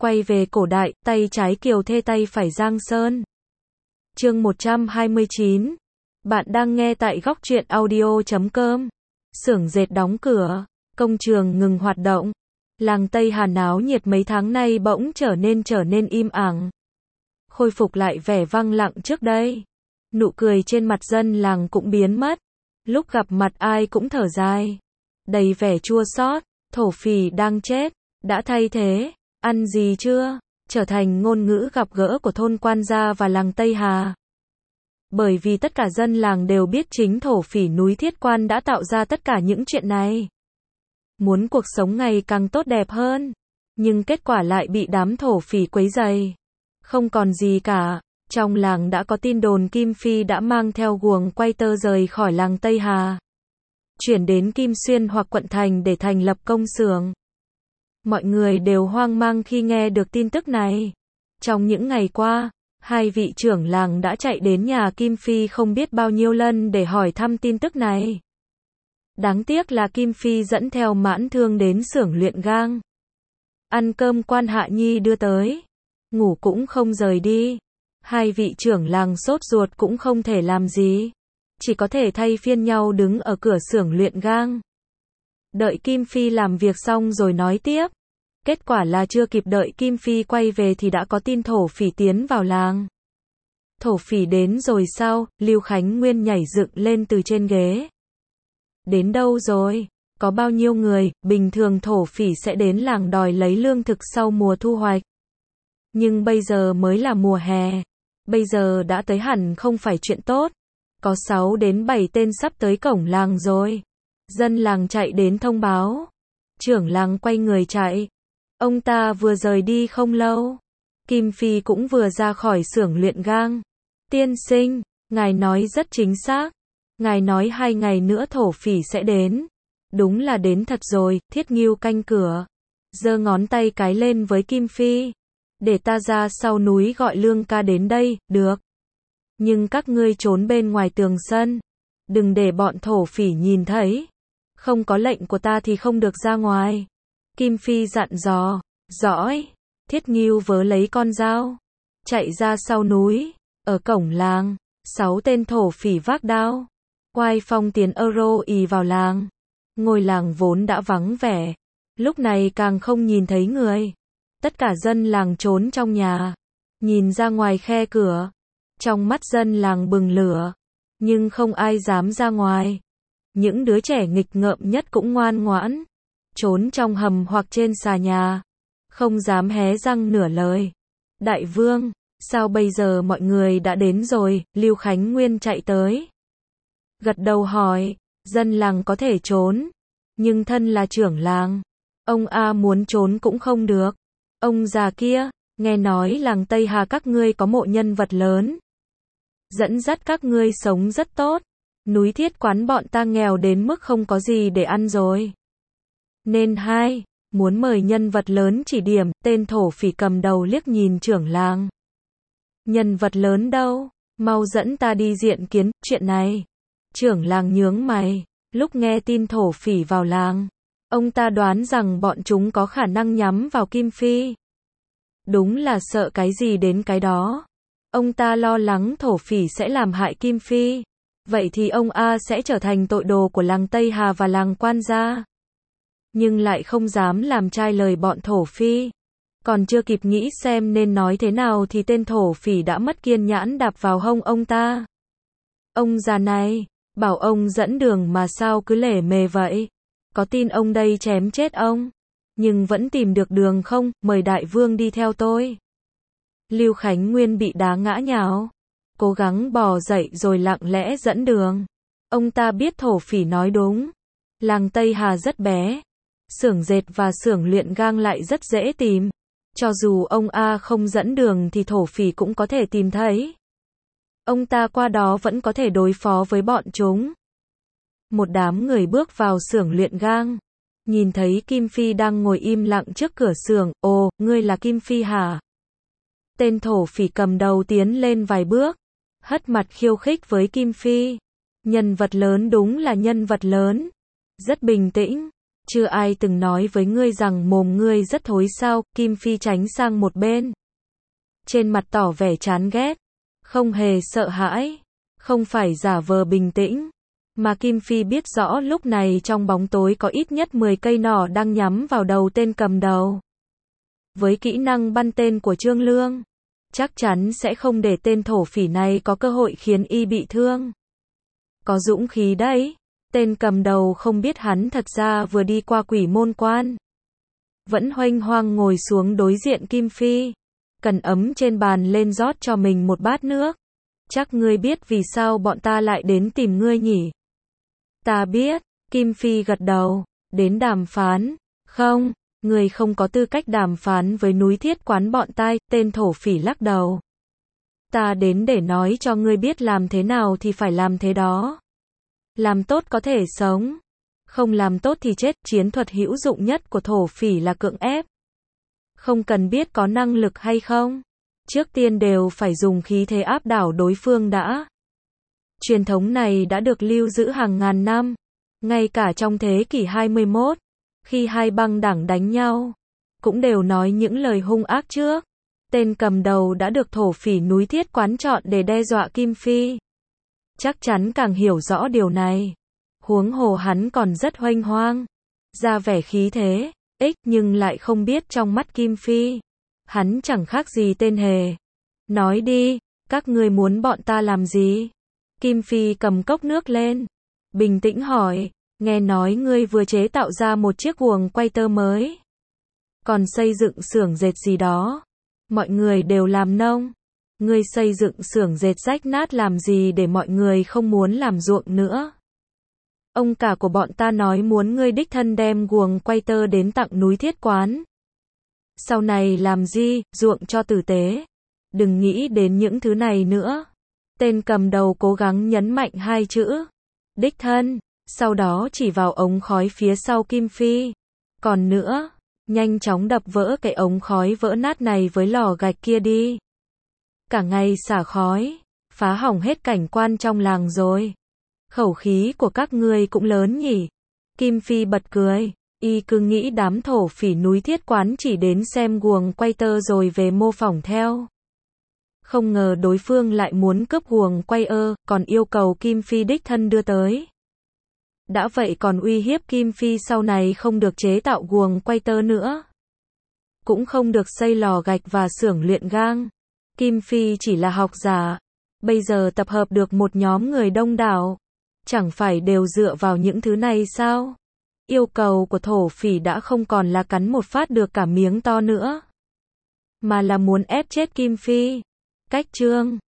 Quay về cổ đại, tay trái Kiều Thê tay phải Giang Sơn. Chương 129. Bạn đang nghe tại góc truyện audio.com. Xưởng dệt đóng cửa, công trường ngừng hoạt động. Làng Tây Hà náo nhiệt mấy tháng nay bỗng trở nên im ắng. Khôi phục lại vẻ vang lặng trước đây. Nụ cười trên mặt dân làng cũng biến mất. Lúc gặp mặt ai cũng thở dài, đầy vẻ chua xót. Thổ phỉ đang chết, đã thay thế, ăn gì chưa, trở thành ngôn ngữ gặp gỡ của thôn Quan Gia và làng Tây Hà. Bởi vì tất cả dân làng đều biết chính thổ phỉ núi Thiết Quan đã tạo ra tất cả những chuyện này. Muốn cuộc sống ngày càng tốt đẹp hơn, nhưng kết quả lại bị đám thổ phỉ quấy rầy. Không còn gì cả. Trong làng đã có tin đồn Kim Phi đã mang theo guồng quay tơ rời khỏi làng Tây Hà, chuyển đến Kim Xuyên hoặc quận thành để thành lập công xưởng. Mọi người đều hoang mang khi nghe được tin tức này. Trong những ngày qua, hai vị trưởng làng đã chạy đến nhà Kim Phi không biết bao nhiêu lần để hỏi thăm tin tức này. Đáng tiếc là Kim Phi dẫn theo Mãn Thương đến xưởng luyện gang. Ăn cơm Quan Hạ Nhi đưa tới, ngủ cũng không rời đi. Hai vị trưởng làng sốt ruột cũng không thể làm gì, chỉ có thể thay phiên nhau đứng ở cửa xưởng luyện gang. Đợi Kim Phi làm việc xong rồi nói tiếp. Kết quả là chưa kịp đợi Kim Phi quay về thì đã có tin thổ phỉ tiến vào làng. Thổ phỉ đến rồi sao? Lưu Khánh Nguyên nhảy dựng lên từ trên ghế. Đến đâu rồi? Có bao nhiêu người? Bình thường thổ phỉ sẽ đến làng đòi lấy lương thực sau mùa thu hoạch. Nhưng bây giờ mới là mùa hè. Bây giờ đã tới hẳn không phải chuyện tốt. Có 6 đến 7 tên sắp tới cổng làng rồi. Dân làng chạy đến thông báo. Trưởng làng quay người chạy. Ông ta vừa rời đi không lâu. Kim Phi cũng vừa ra khỏi xưởng luyện gang. Tiên sinh, ngài nói rất chính xác. Ngài nói 2 ngày nữa thổ phỉ sẽ đến. Đúng là đến thật rồi. Thiết Ngưu canh cửa, giơ ngón tay cái lên với Kim Phi. Để ta ra sau núi gọi Lương ca đến đây, được. Nhưng các ngươi trốn bên ngoài tường sân. Đừng để bọn thổ phỉ nhìn thấy. Không có lệnh của ta thì không được ra ngoài. Kim Phi dặn dò. Dõi. Thiết Ngưu vớ lấy con dao, chạy ra sau núi. Ở cổng làng, 6 tên thổ phỉ vác đao, oai phong tiến euro ì vào làng. Ngôi làng vốn đã vắng vẻ, lúc này càng không nhìn thấy người. Tất cả dân làng trốn trong nhà, nhìn ra ngoài khe cửa. Trong mắt dân làng bừng lửa, nhưng không ai dám ra ngoài. Những đứa trẻ nghịch ngợm nhất cũng ngoan ngoãn, trốn trong hầm hoặc trên xà nhà, không dám hé răng nửa lời. Đại vương, sao bây giờ mọi người đã đến rồi? Lưu Khánh Nguyên chạy tới, gật đầu hỏi. Dân làng có thể trốn, nhưng thân là trưởng làng, ông A muốn trốn cũng không được. Ông già kia, nghe nói làng Tây Hà các ngươi có mộ nhân vật lớn, dẫn dắt các ngươi sống rất tốt. Núi Thiết Quán bọn ta nghèo đến mức không có gì để ăn rồi, nên muốn mời nhân vật lớn chỉ điểm. Tên thổ phỉ cầm đầu liếc nhìn trưởng làng. Nhân vật lớn đâu? Mau dẫn ta đi diện kiến. Chuyện này, trưởng làng nhướng mày. Lúc nghe tin thổ phỉ vào làng, ông ta đoán rằng bọn chúng có khả năng nhắm vào Kim Phi. Đúng là sợ cái gì đến cái đó. Ông ta lo lắng thổ phỉ sẽ làm hại Kim Phi. Vậy thì ông A sẽ trở thành tội đồ của làng Tây Hà và làng Quan Gia. Nhưng lại không dám làm trái lời bọn thổ phỉ. Còn chưa kịp nghĩ xem nên nói thế nào thì tên thổ phỉ đã mất kiên nhẫn đạp vào hông ông ta. Ông già này, bảo ông dẫn đường mà sao cứ lề mề vậy? Có tin ông đây chém chết ông, nhưng vẫn tìm được đường không? Mời đại vương đi theo tôi. Lưu Khánh Nguyên bị đá ngã nhào, cố gắng bò dậy rồi lặng lẽ dẫn đường. Ông ta biết thổ phỉ nói đúng. Làng Tây Hà rất bé, xưởng dệt và xưởng luyện gang lại rất dễ tìm. Cho dù ông A không dẫn đường thì thổ phỉ cũng có thể tìm thấy. Ông ta qua đó vẫn có thể đối phó với bọn chúng. Một đám người bước vào xưởng luyện gang, nhìn thấy Kim Phi đang ngồi im lặng trước cửa xưởng. Ồ, ngươi là Kim Phi hả? Tên thổ phỉ cầm đầu tiến lên vài bước, hất mặt khiêu khích với Kim Phi. Nhân vật lớn, đúng là nhân vật lớn. Rất bình tĩnh, Chưa ai từng nói với ngươi rằng mồm ngươi rất thối sao? Kim Phi tránh sang một bên. Trên mặt tỏ vẻ chán ghét. Không hề sợ hãi. Không phải giả vờ bình tĩnh. Mà Kim Phi biết rõ lúc này trong bóng tối có ít nhất 10 cây nỏ đang nhắm vào đầu tên cầm đầu. Với kỹ năng bắn tên của Trương Lương, chắc chắn sẽ không để tên thổ phỉ này có cơ hội khiến y bị thương. Có dũng khí đấy. Tên cầm đầu không biết hắn thật ra vừa đi qua Quỷ Môn Quan. Vẫn huênh hoang ngồi xuống đối diện Kim Phi. Cần ấm trên bàn lên rót cho mình một bát nước. Chắc ngươi biết vì sao bọn ta lại đến tìm ngươi nhỉ? Ta biết. Kim Phi gật đầu. Đến đàm phán. Không, ngươi không có tư cách đàm phán với núi Thiết Quán bọn tai. Tên thổ phỉ lắc đầu. Ta đến để nói cho ngươi biết làm thế nào thì phải làm thế đó. Làm tốt có thể sống. Không làm tốt thì chết. Chiến thuật hữu dụng nhất của thổ phỉ là cưỡng ép. Không cần biết có năng lực hay không. Trước tiên đều phải dùng khí thế áp đảo đối phương đã. Truyền thống này đã được lưu giữ hàng ngàn năm. Ngay cả trong thế kỷ 21, khi hai băng đảng đánh nhau, cũng đều nói những lời hung ác trước. Tên cầm đầu đã được thổ phỉ núi Thiết Quán chọn để đe dọa Kim Phi. Chắc chắn càng hiểu rõ điều này. Huống hồ hắn còn rất huênh hoang. Ra vẻ khí thế, nhưng lại không biết trong mắt Kim Phi. Hắn chẳng khác gì tên hề. Nói đi, các ngươi muốn bọn ta làm gì? Kim Phi cầm cốc nước lên. Bình tĩnh hỏi, nghe nói ngươi vừa chế tạo ra một chiếc guồng quay tơ mới. Còn xây dựng xưởng dệt gì đó. Mọi người đều làm nông. Ngươi xây dựng xưởng dệt rách nát làm gì để mọi người không muốn làm ruộng nữa. Ông cả của bọn ta nói muốn ngươi đích thân đem guồng quay tơ đến tặng núi Thiết Quán. Sau này làm gì, ruộng cho tử tế. Đừng nghĩ đến những thứ này nữa. Tên cầm đầu cố gắng nhấn mạnh hai chữ. Đích thân, sau đó chỉ vào ống khói phía sau Kim Phi. Còn nữa, nhanh chóng đập vỡ cái ống khói vỡ nát này với lò gạch kia đi. Cả ngày xả khói, phá hỏng hết cảnh quan trong làng rồi. Khẩu khí của các ngươi cũng lớn nhỉ. Kim Phi bật cười. Y cứ nghĩ đám thổ phỉ núi Thiết Quán chỉ đến xem guồng quay tơ rồi về mô phỏng theo. Không ngờ đối phương lại muốn cướp guồng quay còn yêu cầu Kim Phi đích thân đưa tới. Đã vậy còn uy hiếp Kim Phi sau này không được chế tạo guồng quay tơ nữa. Cũng không được xây lò gạch và xưởng luyện gang. Kim Phi chỉ là học giả. Bây giờ tập hợp được một nhóm người đông đảo. Chẳng phải đều dựa vào những thứ này sao? Yêu cầu của thổ phỉ đã không còn là cắn một phát được cả miếng to nữa. Mà là muốn ép chết Kim Phi. Cách chương